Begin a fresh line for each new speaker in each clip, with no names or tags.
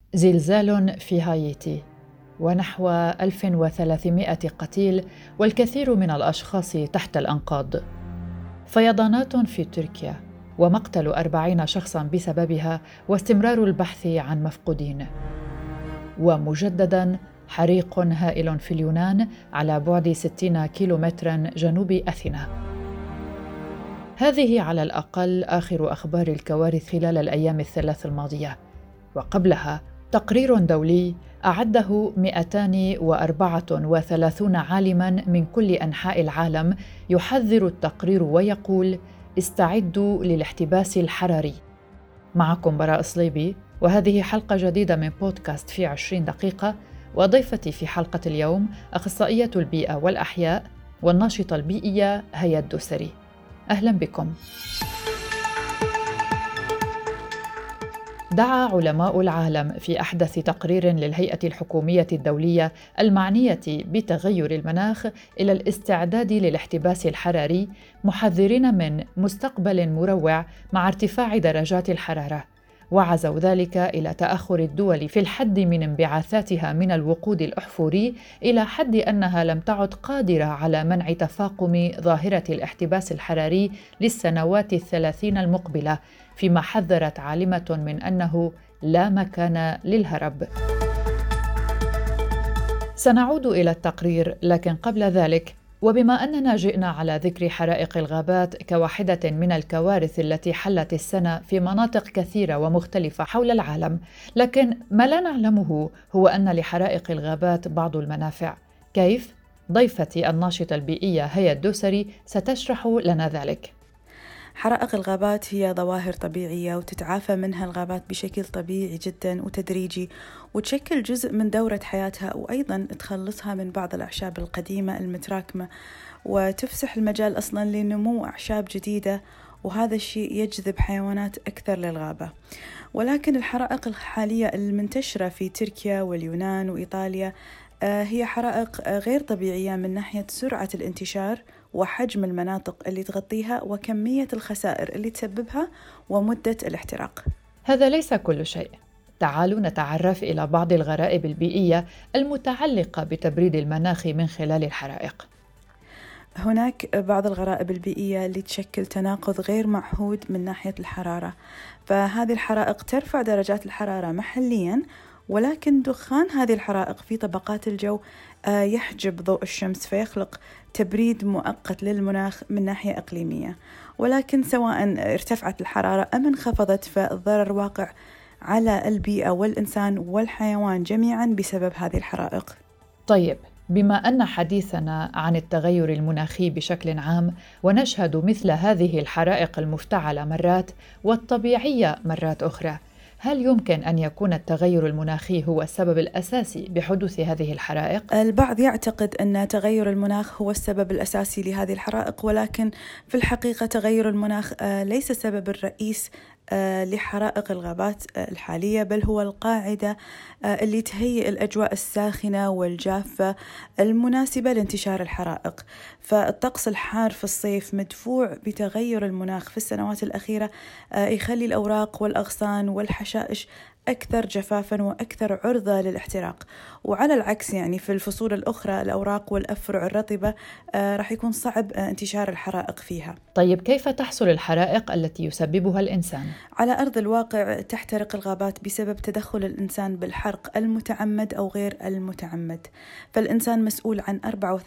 زلزال في هايتي ونحو 1300 قتيل والكثير من الأشخاص تحت الأنقاض. فيضانات في تركيا ومقتل 40 شخصاً بسببها واستمرار البحث عن مفقودين. ومجدداً حريق هائل في اليونان على بعد 60 كيلومتراً جنوب أثينا. هذه على الأقل آخر أخبار الكوارث خلال الأيام الثلاث الماضية. وقبلها تقرير دولي أعده 234 عالماً من كل أنحاء العالم يحذر التقرير ويقول: استعدوا للاحتباس الحراري. معكم براء صليبي، وهذه حلقة جديدة من بودكاست في 20 دقيقة، وضيفتي في حلقة اليوم أخصائية البيئة والأحياء والناشطة البيئية هيا الدوسري. أهلاً بكم. دعا علماء العالم في أحدث تقرير للهيئة الحكومية الدولية المعنية بتغير المناخ إلى الاستعداد للاحتباس الحراري، محذرين من مستقبل مروع مع ارتفاع درجات الحرارة، وعزوا ذلك إلى تأخر الدول في الحد من انبعاثاتها من الوقود الأحفوري، إلى حد أنها لم تعد قادرة على منع تفاقم ظاهرة الاحتباس الحراري للسنوات 30 المقبلة، فيما حذرت عالمة من أنه لا مكان للهرب. سنعود إلى التقرير، لكن قبل ذلك، وبما أننا جئنا على ذكر حرائق الغابات كواحدة من الكوارث التي حلت السنة في مناطق كثيرة ومختلفة حول العالم، لكن ما لا نعلمه هو أن لحرائق الغابات بعض المنافع. كيف؟ ضيفتي الناشطة البيئية هيا الدوسري ستشرح لنا ذلك.
حرائق الغابات هي ظواهر طبيعية وتتعافى منها الغابات بشكل طبيعي جدا وتدريجي، وتشكل جزء من دورة حياتها، وأيضا تخلصها من بعض الأعشاب القديمة المتراكمة، وتفسح المجال أصلا لنمو أعشاب جديدة، وهذا الشيء يجذب حيوانات أكثر للغابة. ولكن الحرائق الحالية المنتشرة في تركيا واليونان وإيطاليا هي حرائق غير طبيعية من ناحية سرعة الانتشار وحجم المناطق اللي تغطيها وكمية الخسائر اللي تسببها ومدة الاحتراق.
هذا ليس كل شيء. تعالوا نتعرف إلى بعض الغرائب البيئية المتعلقة بتبريد المناخ من خلال الحرائق.
هناك بعض الغرائب البيئية اللي تشكل تناقض غير معهود من ناحية الحرارة، فهذه الحرائق ترفع درجات الحرارة محلياً، ولكن دخان هذه الحرائق في طبقات الجو يحجب ضوء الشمس، فيخلق تبريد مؤقت للمناخ من ناحية إقليمية. ولكن سواء ارتفعت الحرارة أم انخفضت، فالضرر واقع على البيئة والإنسان والحيوان جميعاً بسبب هذه الحرائق.
طيب، بما أن حديثنا عن التغير المناخي بشكل عام، ونشهد مثل هذه الحرائق المفتعلة مرات والطبيعية مرات أخرى، هل يمكن أن يكون التغير المناخي هو السبب الأساسي بحدوث هذه الحرائق؟
البعض يعتقد أن تغير المناخ هو السبب الأساسي لهذه الحرائق، ولكن في الحقيقة تغير المناخ ليس السبب الرئيس لحرائق الغابات الحالية، بل هو القاعدة اللي تهيئ الأجواء الساخنة والجافة المناسبة لانتشار الحرائق. فالطقس الحار في الصيف مدفوع بتغير المناخ في السنوات الأخيرة يخلي الأوراق والأغصان والحشائش أكثر جفافاً وأكثر عرضة للاحتراق. وعلى العكس، يعني في الفصول الأخرى الأوراق والأفرع الرطبة راح يكون صعب انتشار الحرائق فيها.
طيب، كيف تحصل الحرائق التي يسببها الإنسان؟
على أرض الواقع تحترق الغابات بسبب تدخل الإنسان بالحرق المتعمد أو غير المتعمد. فالإنسان مسؤول عن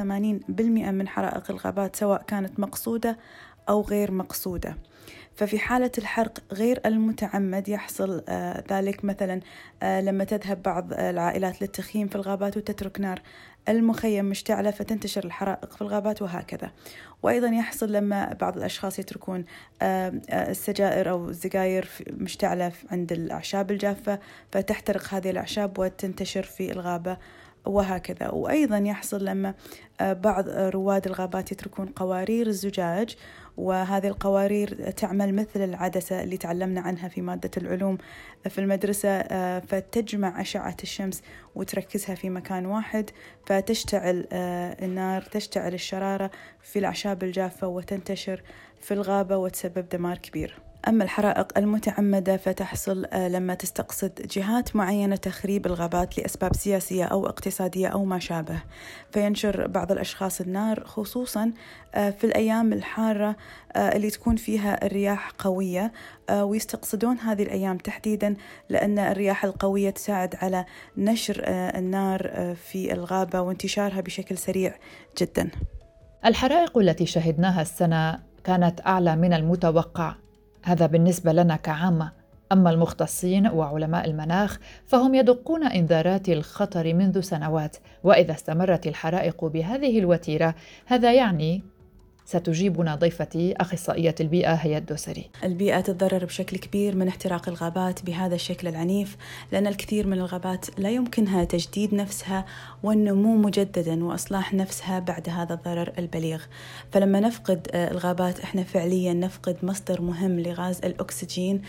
84% من حرائق الغابات، سواء كانت مقصودة أو غير مقصودة. ففي حالة الحرق غير المتعمد يحصل ذلك مثلا لما تذهب بعض العائلات للتخييم في الغابات وتترك نار المخيم مشتعلة فتنتشر الحرائق في الغابات وهكذا. وأيضا يحصل لما بعض الأشخاص يتركون السجائر أو الزجاير مشتعلة عند الأعشاب الجافة فتحترق هذه الأعشاب وتنتشر في الغابة وهكذا. وأيضا يحصل لما بعض رواد الغابات يتركون قوارير الزجاج، وهذه القوارير تعمل مثل العدسة اللي تعلمنا عنها في مادة العلوم في المدرسة، فتجمع أشعة الشمس وتركزها في مكان واحد، فتشتعل النار، تشتعل الشرارة في الأعشاب الجافة وتنتشر في الغابة وتسبب دمار كبير. أما الحرائق المتعمدة فتحصل لما تستقصد جهات معينة تخريب الغابات لأسباب سياسية أو اقتصادية أو ما شابه، فينشر بعض الأشخاص النار خصوصا في الأيام الحارة اللي تكون فيها الرياح قوية، ويستقصدون هذه الأيام تحديدا لأن الرياح القوية تساعد على نشر النار في الغابة وانتشارها بشكل سريع جدا.
الحرائق التي شهدناها السنة كانت أعلى من المتوقع، هذا بالنسبة لنا كعامة. أما المختصين وعلماء المناخ فهم يدقون إنذارات الخطر منذ سنوات، وإذا استمرت الحرائق بهذه الوتيرة هذا يعني، ستجيبنا ضيفتي أخصائية البيئة هيا الدوسري.
البيئة تتضرر بشكل كبير من احتراق الغابات بهذا الشكل العنيف، لأن الكثير من الغابات لا يمكنها تجديد نفسها والنمو مجددا وإصلاح نفسها بعد هذا الضرر البليغ. فلما نفقد الغابات احنا فعليا نفقد مصدر مهم لغاز الأكسجين،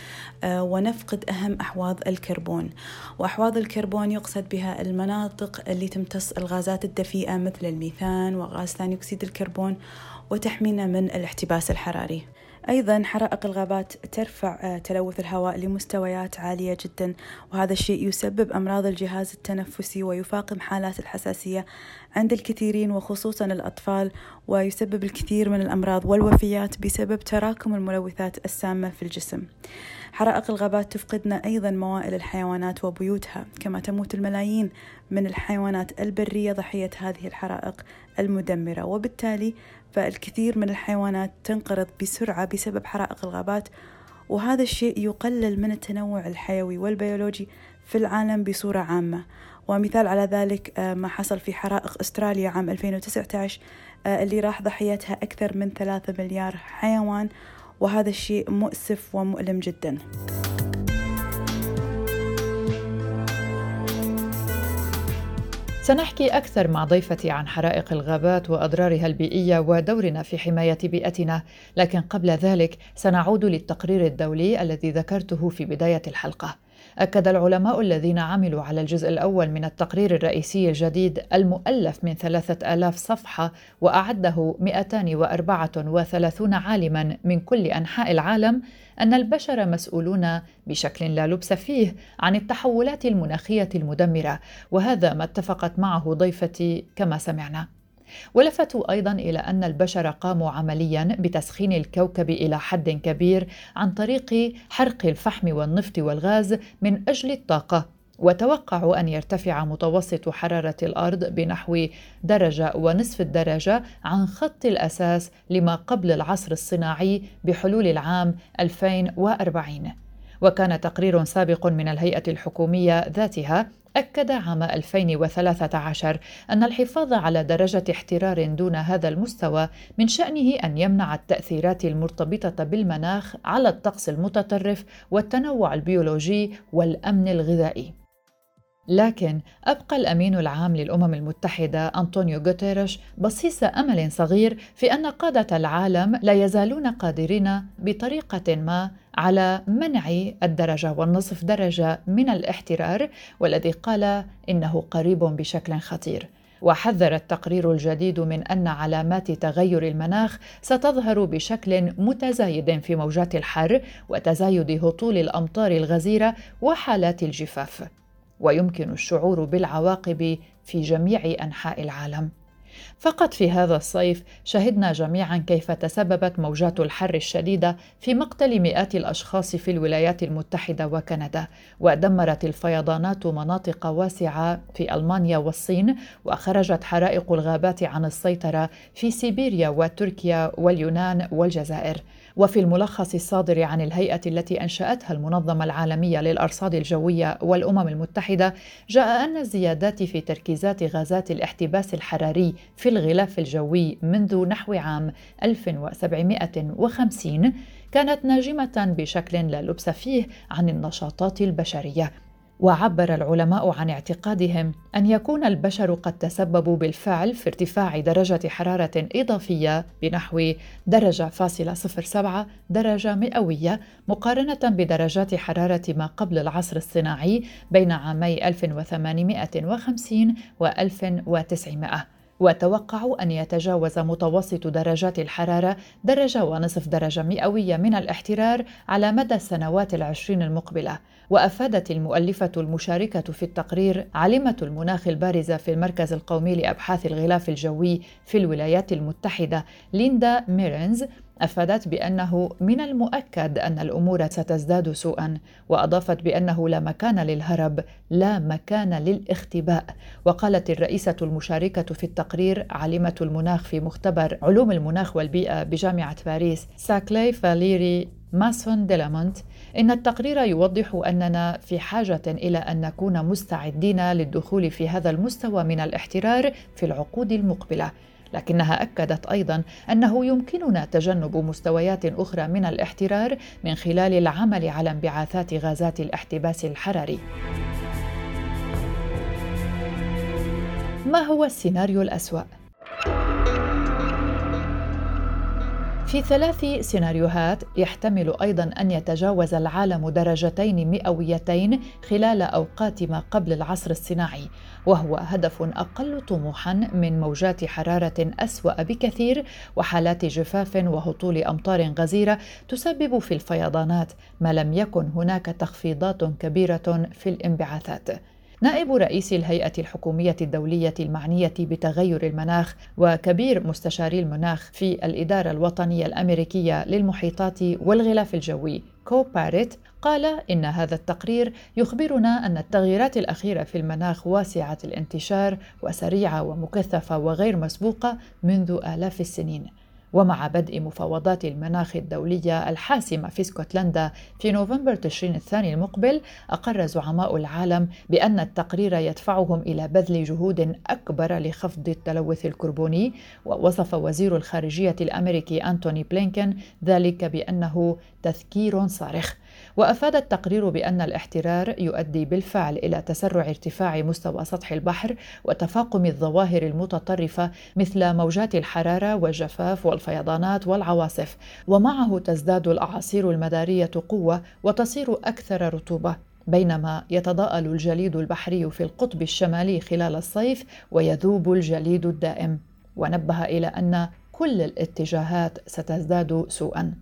ونفقد أهم أحواض الكربون. وأحواض الكربون يقصد بها المناطق اللي تمتص الغازات الدفيئة مثل الميثان وغاز ثاني أكسيد الكربون وتحمينا من الاحتباس الحراري. أيضا حرائق الغابات ترفع تلوث الهواء لمستويات عالية جدا، وهذا الشيء يسبب أمراض الجهاز التنفسي ويفاقم حالات الحساسية عند الكثيرين وخصوصا الأطفال، ويسبب الكثير من الأمراض والوفيات بسبب تراكم الملوثات السامة في الجسم. حرائق الغابات تفقدنا أيضا موائل الحيوانات وبيوتها، كما تموت الملايين من الحيوانات البرية ضحية هذه الحرائق المدمرة، وبالتالي فالكثير من الحيوانات تنقرض بسرعة بسبب حرائق الغابات، وهذا الشيء يقلل من التنوع الحيوي والبيولوجي في العالم بصورة عامة. ومثال على ذلك ما حصل في حرائق أستراليا عام 2019 اللي راح ضحيتها أكثر من 3 مليار حيوان، وهذا الشيء مؤسف ومؤلم جدا.
سنحكي أكثر مع ضيفتي عن حرائق الغابات وأضرارها البيئية ودورنا في حماية بيئتنا، لكن قبل ذلك سنعود للتقرير الدولي الذي ذكرته في بداية الحلقة. أكد العلماء الذين عملوا على الجزء الأول من التقرير الرئيسي الجديد المؤلف من 3000 صفحة وأعده 234 عالماً من كل أنحاء العالم أن البشر مسؤولون بشكل لا لبس فيه عن التحولات المناخية المدمرة، وهذا ما اتفقت معه ضيفتي كما سمعنا. ولفتوا أيضاً إلى أن البشر قاموا عملياً بتسخين الكوكب إلى حد كبير عن طريق حرق الفحم والنفط والغاز من أجل الطاقة، وتوقعوا أن يرتفع متوسط حرارة الأرض بنحو 1.5 درجة عن خط الأساس لما قبل العصر الصناعي بحلول العام 2040. وكان تقرير سابق من الهيئة الحكومية ذاتها أكد عام 2013 أن الحفاظ على درجة احترار دون هذا المستوى من شأنه أن يمنع التأثيرات المرتبطة بالمناخ على الطقس المتطرف والتنوع البيولوجي والأمن الغذائي. لكن أبقى الأمين العام للأمم المتحدة أنطونيو غوتيريش بصيص أمل صغير في أن قادة العالم لا يزالون قادرين بطريقة ما على منع 1.5 درجة من الاحترار، والذي قال إنه قريب بشكل خطير. وحذر التقرير الجديد من أن علامات تغير المناخ ستظهر بشكل متزايد في موجات الحر وتزايد هطول الأمطار الغزيرة وحالات الجفاف، ويمكن الشعور بالعواقب في جميع أنحاء العالم. فقط في هذا الصيف شهدنا جميعاً كيف تسببت موجات الحر الشديدة في مقتل مئات الأشخاص في الولايات المتحدة وكندا، ودمرت الفيضانات مناطق واسعة في ألمانيا والصين، وخرجت حرائق الغابات عن السيطرة في سيبيريا وتركيا واليونان والجزائر. وفي الملخص الصادر عن الهيئة التي أنشأتها المنظمة العالمية للأرصاد الجوية والأمم المتحدة، جاء أن الزيادات في تركيزات غازات الاحتباس الحراري في الغلاف الجوي منذ نحو عام 1750 كانت ناجمة بشكل لا لبس فيه عن النشاطات البشرية. وعبر العلماء عن اعتقادهم أن يكون البشر قد تسببوا بالفعل في ارتفاع درجة حرارة إضافية بنحو 1.07 درجة مئوية مقارنة بدرجات حرارة ما قبل العصر الصناعي بين عامي 1850 و 1900. وتوقعوا أن يتجاوز متوسط درجات الحرارة 1.5 درجة مئوية من الاحترار على مدى السنوات 20 المقبلة. وأفادت المؤلفة المشاركة في التقرير عالمة المناخ البارزة في المركز القومي لأبحاث الغلاف الجوي في الولايات المتحدة ليندا ميرنز، أفادت بأنه من المؤكد أن الأمور ستزداد سوءاً، وأضافت بأنه لا مكان للهرب، لا مكان للاختباء. وقالت الرئيسة المشاركة في التقرير عالمة المناخ في مختبر علوم المناخ والبيئة بجامعة باريس ساكلي فاليري ماسون ديلامونت إن التقرير يوضح أننا في حاجة إلى أن نكون مستعدين للدخول في هذا المستوى من الاحترار في العقود المقبلة، لكنها أكدت أيضاً أنه يمكننا تجنب مستويات أخرى من الاحترار من خلال العمل على انبعاثات غازات الاحتباس الحراري. ما هو السيناريو الأسوأ؟ في 3 سيناريوهات يحتمل أيضاً أن يتجاوز العالم درجتين مئويتين خلال أوقات ما قبل العصر الصناعي، وهو هدف أقل طموحاً من موجات حرارة أسوأ بكثير وحالات جفاف وهطول أمطار غزيرة تسبب في الفيضانات ما لم يكن هناك تخفيضات كبيرة في الانبعاثات. نائب رئيس الهيئة الحكومية الدولية المعنية بتغير المناخ وكبير مستشاري المناخ في الإدارة الوطنية الأمريكية للمحيطات والغلاف الجوي كو باريت قال إن هذا التقرير يخبرنا أن التغييرات الأخيرة في المناخ واسعة الانتشار وسريعة ومكثفة وغير مسبوقة منذ آلاف السنين. ومع بدء مفاوضات المناخ الدولية الحاسمة في اسكتلندا في نوفمبر تشرين الثاني المقبل، أقر زعماء العالم بأن التقرير يدفعهم إلى بذل جهود أكبر لخفض التلوث الكربوني. ووصف وزير الخارجية الأمريكي أنتوني بلينكن ذلك بأنه تذكير صارخ. وأفاد التقرير بأن الاحترار يؤدي بالفعل إلى تسرع ارتفاع مستوى سطح البحر وتفاقم الظواهر المتطرفة مثل موجات الحرارة والجفاف والفيضانات والعواصف، ومعه تزداد الأعاصير المدارية قوة وتصير أكثر رطوبة، بينما يتضاءل الجليد البحري في القطب الشمالي خلال الصيف ويذوب الجليد الدائم. ونبه إلى أن كل الاتجاهات ستزداد سوءاً.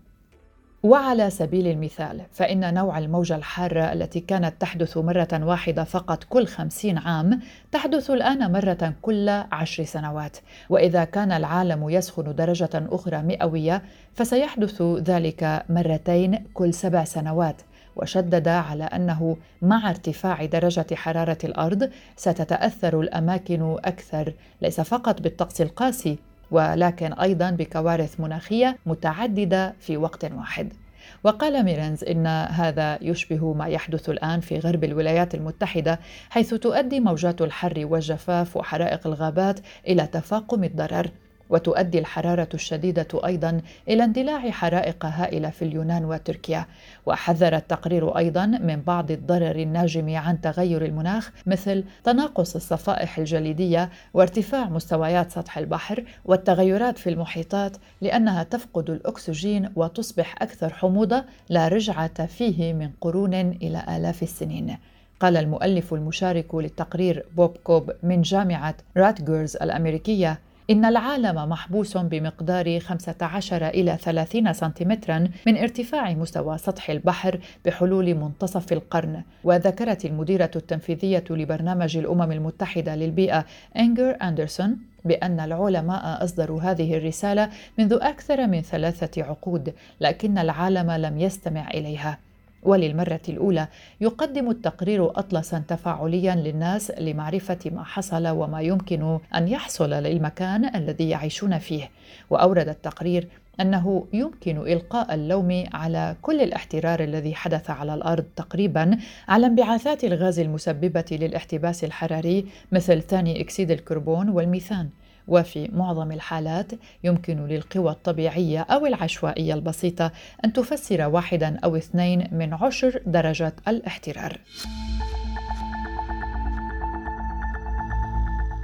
وعلى سبيل المثال فإن نوع الموجة الحارة التي كانت تحدث مرة واحدة فقط كل 50 عام تحدث الآن مرة كل 10 سنوات، وإذا كان العالم يسخن درجة أخرى مئوية فسيحدث ذلك مرتين كل 7 سنوات. وشدد على أنه مع ارتفاع درجة حرارة الأرض ستتأثر الأماكن أكثر، ليس فقط بالطقس القاسي ولكن أيضاً بكوارث مناخية متعددة في وقت واحد. وقال ميرنز إن هذا يشبه ما يحدث الآن في غرب الولايات المتحدة، حيث تؤدي موجات الحر والجفاف وحرائق الغابات إلى تفاقم الضرر، وتؤدي الحرارة الشديدة أيضاً إلى اندلاع حرائق هائلة في اليونان وتركيا. وحذر التقرير أيضاً من بعض الضرر الناجم عن تغير المناخ مثل تناقص الصفائح الجليدية وارتفاع مستويات سطح البحر والتغيرات في المحيطات، لأنها تفقد الأكسجين وتصبح أكثر حموضة لا رجعة فيه من قرون إلى آلاف السنين. قال المؤلف المشارك للتقرير بوب كوب من جامعة راتجرز الأمريكية إن العالم محبوس بمقدار 15 إلى 30 سنتيمتراً من ارتفاع مستوى سطح البحر بحلول منتصف القرن. وذكرت المديرة التنفيذية لبرنامج الأمم المتحدة للبيئة إنجر أندرسون بأن العلماء أصدروا هذه الرسالة منذ أكثر من 3 عقود، لكن العالم لم يستمع إليها. وللمرة الأولى يقدم التقرير أطلساً تفاعلياً للناس لمعرفة ما حصل وما يمكن أن يحصل للمكان الذي يعيشون فيه. وأورد التقرير أنه يمكن إلقاء اللوم على كل الاحترار الذي حدث على الأرض تقريباً على انبعاثات الغاز المسببة للاحتباس الحراري مثل ثاني أكسيد الكربون والميثان. وفي معظم الحالات يمكن للقوى الطبيعية أو العشوائية البسيطة أن تفسر 1 أو 2 من 10 درجات الاحترار.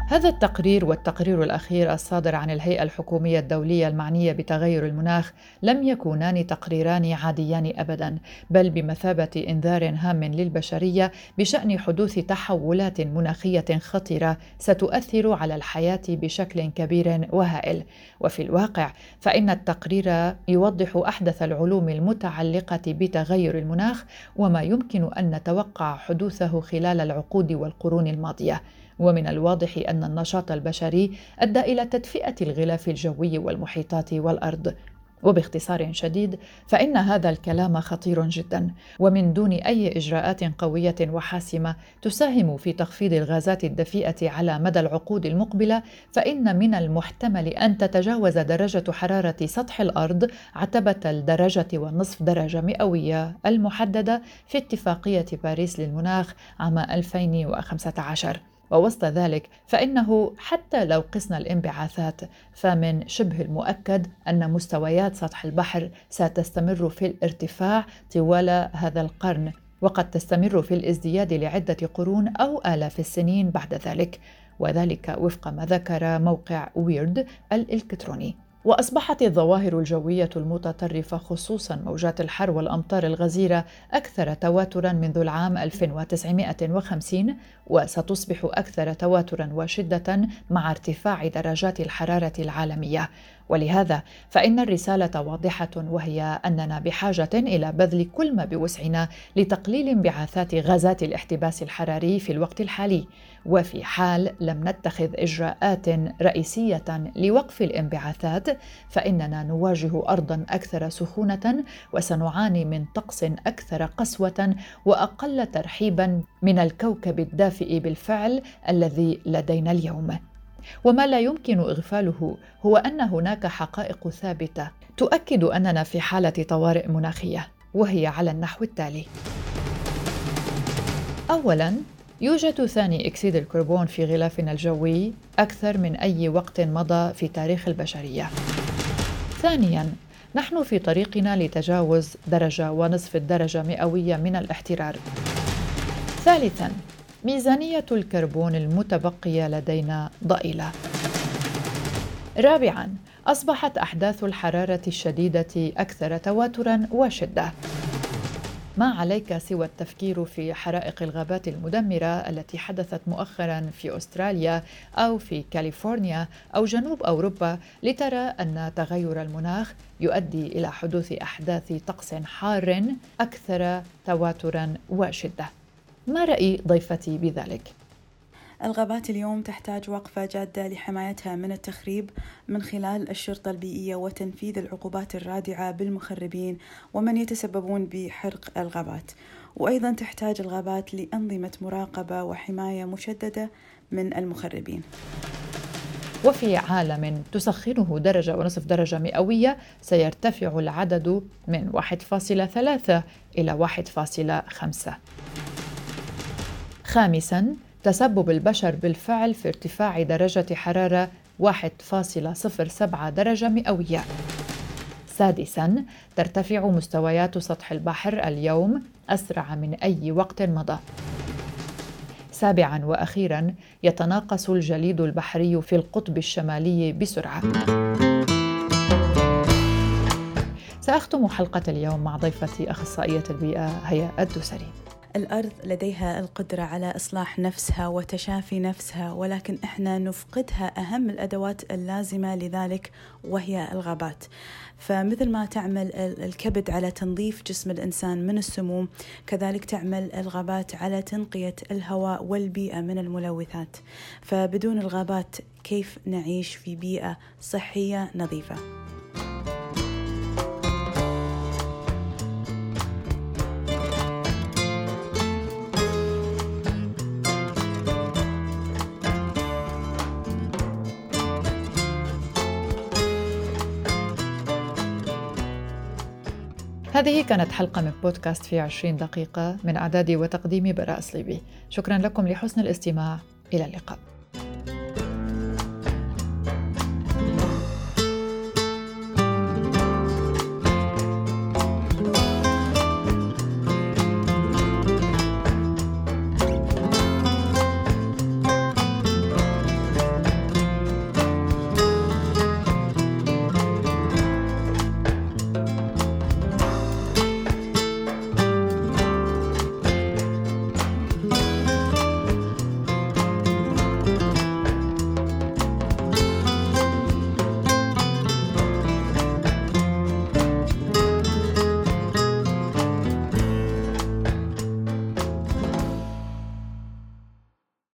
هذا التقرير والتقرير الأخير الصادر عن الهيئة الحكومية الدولية المعنية بتغير المناخ لم يكونان تقريران عاديان أبداً، بل بمثابة إنذار هام للبشرية بشأن حدوث تحولات مناخية خطيرة ستؤثر على الحياة بشكل كبير وهائل. وفي الواقع فإن التقرير يوضح أحدث العلوم المتعلقة بتغير المناخ وما يمكن أن نتوقع حدوثه خلال العقود والقرون الماضية. ومن الواضح أن النشاط البشري أدى إلى تدفئة الغلاف الجوي والمحيطات والأرض. وباختصار شديد فإن هذا الكلام خطير جدا، ومن دون أي إجراءات قوية وحاسمة تساهم في تخفيض الغازات الدفيئة على مدى العقود المقبلة، فإن من المحتمل أن تتجاوز درجة حرارة سطح الأرض عتبة 1.5 درجة مئوية المحددة في اتفاقية باريس للمناخ عام 2015. ووسط ذلك فإنه حتى لو قسنا الانبعاثات فمن شبه المؤكد أن مستويات سطح البحر ستستمر في الارتفاع طوال هذا القرن، وقد تستمر في الازدياد لعدة قرون أو آلاف السنين بعد ذلك، وذلك وفق ما ذكر موقع ويرد الإلكتروني. وأصبحت الظواهر الجوية المتطرفة خصوصاً موجات الحر والأمطار الغزيرة أكثر تواتراً منذ العام 1950، وستصبح أكثر تواتراً وشدة مع ارتفاع درجات الحرارة العالمية. ولهذا فإن الرسالة واضحة، وهي أننا بحاجة إلى بذل كل ما بوسعنا لتقليل انبعاثات غازات الاحتباس الحراري في الوقت الحالي. وفي حال لم نتخذ إجراءات رئيسية لوقف الانبعاثات فإننا نواجه أرضاً أكثر سخونة، وسنعاني من طقس أكثر قسوة وأقل ترحيباً من الكوكب الدافئ بالفعل الذي لدينا اليوم. وما لا يمكن إغفاله هو أن هناك حقائق ثابتة تؤكد أننا في حالة طوارئ مناخية، وهي على النحو التالي: أولاً، يوجد ثاني أكسيد الكربون في غلافنا الجوي أكثر من أي وقت مضى في تاريخ البشرية. ثانياً، نحن في طريقنا لتجاوز 1.5 درجة مئوية من الاحترار. ثالثاً، ميزانية الكربون المتبقية لدينا ضئيلة. رابعاً، أصبحت أحداث الحرارة الشديدة أكثر تواتراً وشدة. ما عليك سوى التفكير في حرائق الغابات المدمرة التي حدثت مؤخراً في أستراليا أو في كاليفورنيا أو جنوب أوروبا لترى أن تغير المناخ يؤدي إلى حدوث أحداث طقس حار أكثر تواتراً وشدة. ما رأي ضيفتي بذلك؟
الغابات اليوم تحتاج وقفة جادة لحمايتها من التخريب من خلال الشرطة البيئية وتنفيذ العقوبات الرادعة بالمخربين ومن يتسببون بحرق الغابات. وأيضا تحتاج الغابات لأنظمة مراقبة وحماية مشددة من المخربين.
وفي عالم تسخنه 1.5 درجة مئوية سيرتفع العدد من 1.3 إلى 1.5. خامساً، تسبب البشر بالفعل في ارتفاع درجة حرارة 1.07 درجة مئوية. سادساً، ترتفع مستويات سطح البحر اليوم أسرع من أي وقت مضى. سابعاً وأخيراً، يتناقص الجليد البحري في القطب الشمالي بسرعة. سأختم حلقة اليوم مع ضيفتي أخصائية البيئة هيا الدوسري.
الأرض لديها القدرة على إصلاح نفسها وتشافي نفسها، ولكن إحنا نفقدها أهم الأدوات اللازمة لذلك وهي الغابات. فمثل ما تعمل الكبد على تنظيف جسم الإنسان من السموم، كذلك تعمل الغابات على تنقية الهواء والبيئة من الملوثات. فبدون الغابات كيف نعيش في بيئة صحية نظيفة؟
هذه كانت حلقة من بودكاست في 20 دقيقة من إعداد وتقديم براء صليبي. شكرا لكم لحسن الاستماع. إلى اللقاء.